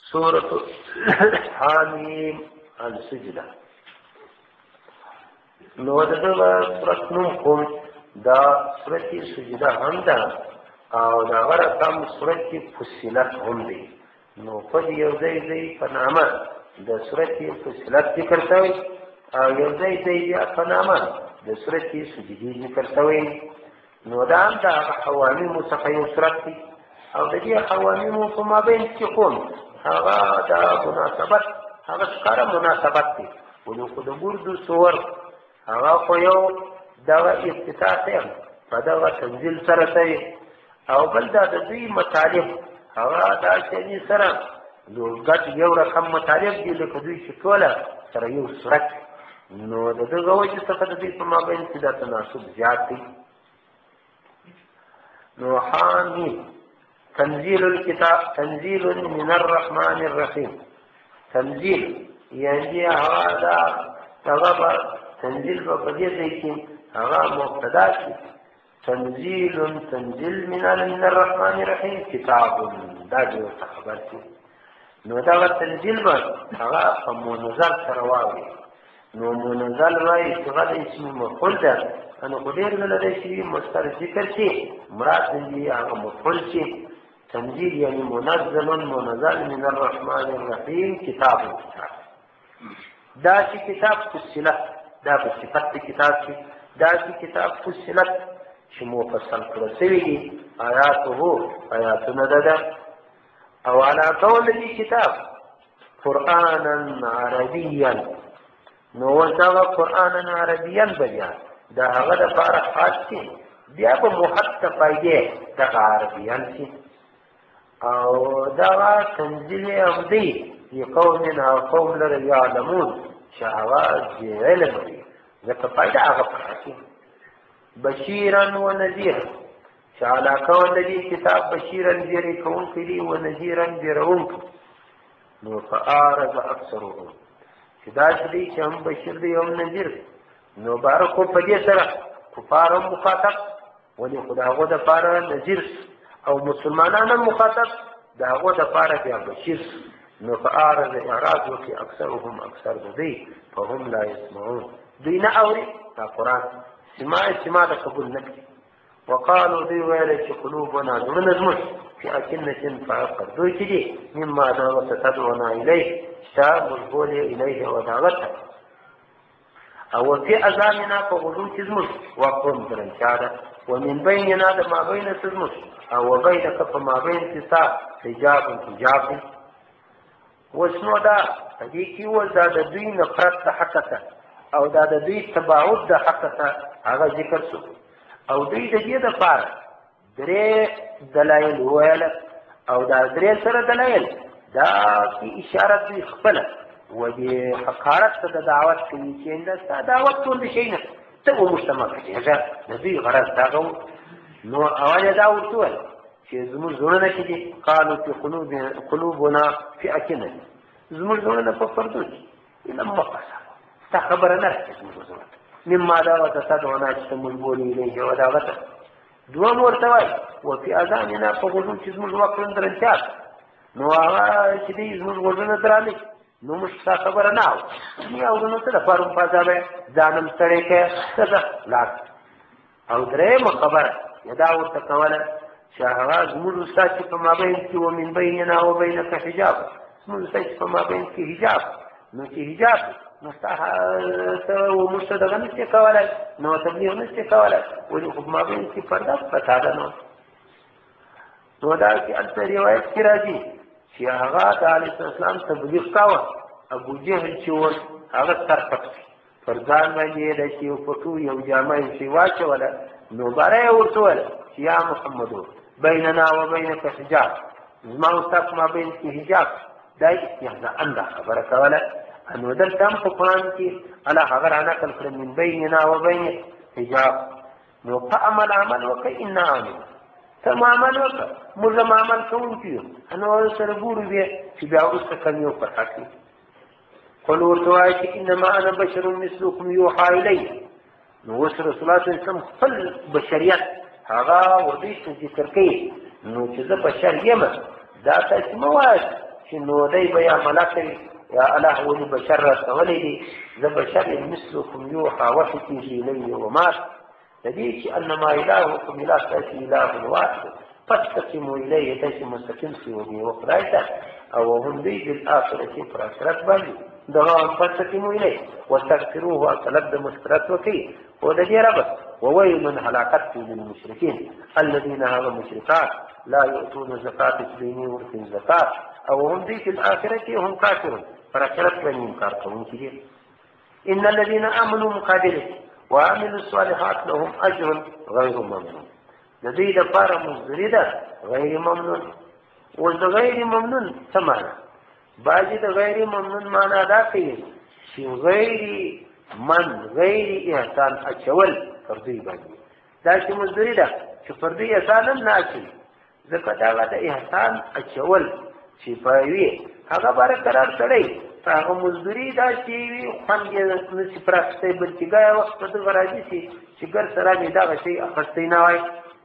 سورة حامیم السجده. نو دغه سورت نوم کوم دا سورت سجده هم ده او دا رقم سورت فصلت هم دی. نو په یو ځای په نامه د سورت فصلت ذکر شوی او یو ځای بیا په نامه د سورت سجده ذکر شوی. نو دا هم د حوامیم څخه یو سورت دی او د دې حوامیم په مابین کې کوم هغه د مناسبت هغه ښکاره مناسبت دی. ولو خو د ګردو سور هغه خو یو دغه افتتاح دی په دغه تنزیل سره دی او بل دا د دوی مطالب هغه دا چې سره ګډ یو رقم مطالب دي لکه دوی چې ټوله سره یو صورت. نو د دغه وجې څخه د دوی په مابین کې دا تناسب زیات دی. نو حامیم تنزيل الكتاب تنزيل من الرحمن الرحيم. تنزيل يعني هذا تغبر تنزيل بقدير ذيكين هذا مبتدا تنزيل من الرحمن الرحيم كتاب دا جو خبرتي. نو دا تنزيل هذا منزل ترواوي. نو منزل راي څنګه اسم مفعول ده انا قدير لدي شيء مستر ذکر شي مراد دي هغه مفعول شي. تنزيل يعني منزل من الرحمن الرحيم كتاب دا چې کتاب فصلت دا په صفت کتاب کې دا چې کتاب فصلت چې مفصل کړل شوی دي آیاتونه ده او على قول دې کتاب قرانا عربيا. نو دا قرانا عربيا بیا دا هغه د لپاره خاص شي بیا په محتف پایږي د عربيان شي او دا تنزيل ابدي لقوم او قوم لري يعلمون شهوات علم ذکر فائدہ هغه پکې بشيرا ونذيرا شالا کون دې کتاب بشيرا ذری کون کړي او نذيرا ذرون. نو فارض اکثرهم دا چې هم بشیر دی او نذیر. نو بارکو په دې سره کفار مخاطب ولې خداغه د پاره نذیر او مسلمانانو مخاطب داغه د پاره بیا بشیر. نو فارض اعراض وکي اکثرهم اکثر دی فهم لا يسمعون دوی نه اوري دا قران سماع د قبول نکړي. وقالوا دی ویل چې قلوبنا زړه زموږ چې اکنه فاقر دوی چې دي مما دا وتدعونا الیه شاب القول الیه ودعوته او في اذاننا فغلو چې زموږ وقوم درنچاده ومن بيننا د ما بين زموږ او بينك فما بين تسا حجاب وشنو دا دې کې وزا د دوی نفرت حقته او دا د دوی تباعد د حقته هغه ذکر شو او دوی د دې لپاره درې دلایل ویل او دا درې سره دلایل دا کی اشاره دی خپل و دې حقارت ته د دعوت کوي چې دا دعوت ټول شي نه ته مجتمع کې هغه د دې غرض دا نو اواله دا ورته چې زموږ زړه کې دي قالو في قلوبنا في اكنه زموږ زړه په پردو اله مقصه تا خبره نه زموږ زړه مما دا وتدعونا چې موږ بولې نه یو دا غته دوه ورته وای او في اذاننا فغلو چې زموږ وکړ درنچات. نو هغه چې دې زموږ ورونه درالي نو موږ خبره نه او نو ته د فارم پازابه ځانم سره کې څه لا او درې خبره یدا ورته کوله شهوات زموږ استاد په مابین کې و من بیننا و بینک حجاب زموږ استاد په مابین کې حجاب. نو چې حجاب نو ته و مستدغه نشي کولای نو تبلیغ نشي کولای ولې په مابین کې پرده پتا ده. نو دا چې ان روایت کې راځي چې هغه د علیه السلام تبلیغ کاوه ابو جهل چې و هغه ترپک فرزان باندې د شی فټو یو جامه شی واچوله نو باره ورته ول چې یا محمد بیننا و بینک حجاب زما استاد ما بین کې حجاب دا یعنی انده خبره کوله انو دلته په قرآن کې الله هغه رانا کړ من بیننا و بین حجاب. نو فعمل عمل وکي ان عامل ثم عمل وکړه موږ عمل کوونکي انو سره ګورو بیا چې بیا اوسه کوي په حقي قل ورته چې انما انا بشر مثلكم يوحى الي. نو رسول الله صلی الله علیه وسلم خپل بشریت هغه ودی ذکر کوي نو چې زه بشر یم دا تاسو مو وایي چې نو دی به یا ملک وي یا الله ولې بشر رسولی دی زه بشر مثلکم یوحى وحی کېږي الی وما د دې چې انما الهکم اله ستاسې اله واحد فاستقیموا الیه تاسې مستقیم شئ وبې خدای ته او هم دوی بالآخرة پر آخرت باندې دغه فاستقیموا الیه واستغفروه طلب د مغفرت وکړي او د دې ربط وویل هلاکت للمشرکین الذين هغه مشرکان لا يؤتون الزکات بیني ورکوي زکات او هم دوی فی الآخرة هم کافرون پر آخرت باندې انکار کوونکي دي ان الذين امنوا مقابله وعملوا الصالحات لهم اجر غیر ممنون د دوی لپاره مزدوري ده غیر ممنون اوس د غیر ممنون څه معنی بعضې د غیر ممنون معنا دا کوي چې غیر احسان اچول پر دوی باندې دا چې مزدوري ده چې پر دوی احسان هم نه اچوي ځکه دغه د احسان اچول چې په وي هغه برقرار سړی په هغه مزدوري دا چې وي خوند یې نشي پر اخیستی بلکې ګایه وخت په دغه راځي چې ګر سره مې دغه شی اخیستی نه وای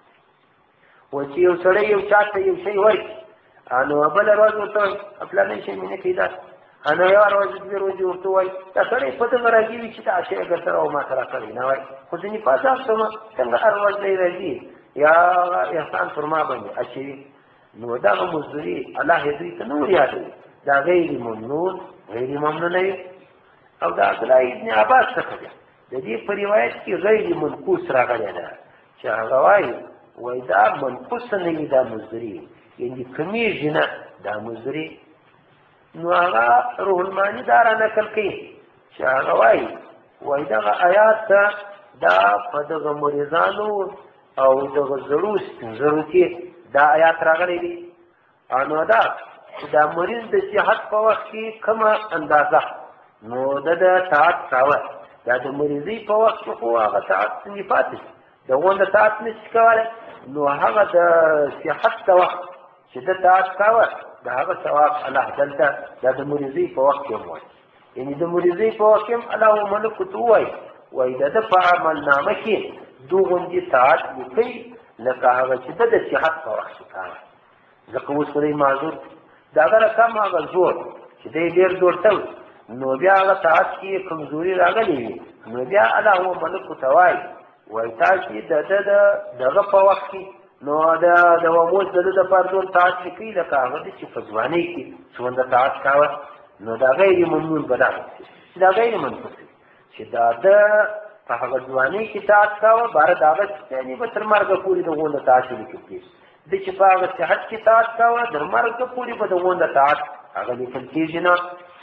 و چې یو سړی یو چا ته یو شی ورکړي نو بله ورځ ورته وایي فلانی شی مې نه کوي دا نو یوه ورځ دوې ورځې ورته وایي دا سړی په دغه راځي وي چې دا شی اګر سره او ما سره کړی نه وای خو ځینې په اساس شمه څنګه هر ورځ دی راځي یا احسان پر ما باندې اچوي نو دغه مزدوري الله یې دوی ته نور یادوي دا غیر ممنون وي او د عبدالله ابن عباس څخه ده د دې په روایت کې غیر منقوص راغلی ده چې هغه وایي دا منقوص نه وي دا مزدوري یعنې کمیږي نه دا مزدوري نو هغه روح المانی دا را نقل کوي چې هغه وایي دغه آیات دا په دغه مریضانو او دغه زړو سپینزرو کې دا آیات راغلی دي نو دا چې دا مریض د صحت په وخت کې کومه اندازه نو د طاعت کاوه دا د مریضۍ په وخت کې خو هغه طاعت څنګه پاتې د غونډه طاعت نشي کولی نو هغه د صحت د وخت چې د طاعت کاوه د هغه ثواب الله دلته دا د مریضۍ په وخت کې هم وایي یعنې د مریضۍ په وخت کې هم الله ملکو ته وایي د ده په عملنامه کې دوغوندې طاعت لیکئ لکه هغه چې د صحت په وخت کې کاوه ځکه اوس خو دی معذور د هغه رقم هغه زور چې دی ډېر زور ته نو بیا هغه طاعت کې کمزوري راغلی وي نو بیا الله ملکو ته وایي تاسې د ده دغه په وخت کې نو د وموس د ده دپاره ډول طاعت چې کوي لکه هغه دی چې په ځوانۍ کې څومره طاعت کاوه نو دا غیر ممنون به دغه چې دا غیر منقوص چې دا ده په هغه ځوانۍ کې طاعت کاوه باره د هغه یعنې به تر مرګه پورې د غونډه طاعت لیکل کېږي د چې په هغه صحت کې طاعت کاوه تر مرګه پورې به د غونډه طاعت هغه لیکل کېږي نه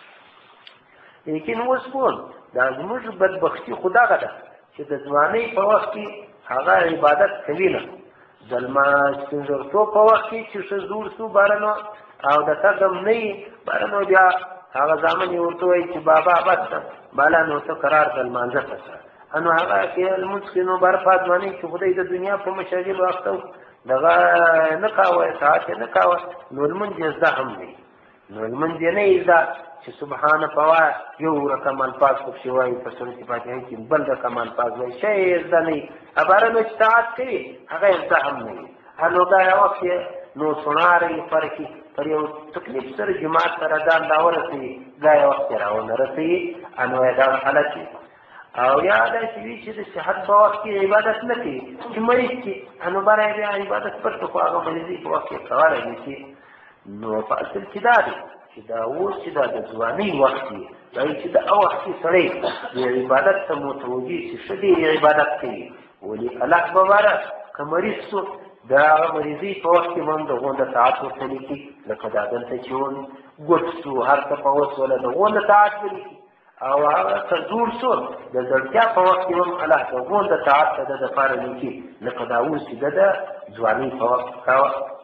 لیکن اوس پوه دا زموږ بدبختي خو دغه ده چې د ځوانۍ په وخت کې هغه عبادت کوي نه د سپینځرتوب په وخت کې چې ښه زوړ شو بارنو او د تګم نه وي بارنو بیا هغه زامن یې ورته وایي چې بابا بس بالا نو ته قرار د لمانځه ته شه نو هغه کې لمونځ کې نو برپا ځوانۍ چې خدای د دنیا په مشاغلو اخته و دغه نه کاوه طاعت یې نه کاوه نو لمونځ یې زده هم دی نو لمونځ یې نه یې زده چې سبحانه په وایه یو رقم الفاظ پکښې وایي په سورت فاتحه کې بل رقم الفاظ وایي شی یې زده نه وي عباره چې طاعت کوي هغه یې زده هم نه وي نو دا یو وخت یې نو سونار یې فرقي پر یو تکلیف سره جماعت سره ځان راورسوي دا یو وخت یې راونه رسوي نو یې دا حالت وي او یا داسې وي چې د صحت په وخت کې عبادت نه کوي چې مریض کي نو باره یې بیا عبادت پرته خو هغه مریضۍ په وخت کې کولی نه شي نو په اصل کې دا دی چې دا اوس چې دا د ځوانۍ وخت وي دا چې د وخت کې سړی د عبادت ته متوجه شي ښه ډېر عبادت کوي ولې الله به باره که مریض شو د هغه مریضۍ په وخت کې هم د غونډه طاعت ورته لیکي لکه دا دلته چې ګوت شو هر څه په وسوله د غونډه طاعت ولیکي او هغه که زوړ شو د زړتیا په وخت کې هم الله د غونډه طاعت ته د دپاره لیکي لکه دا اوس چې د ځوانۍ په وخت کې کاوه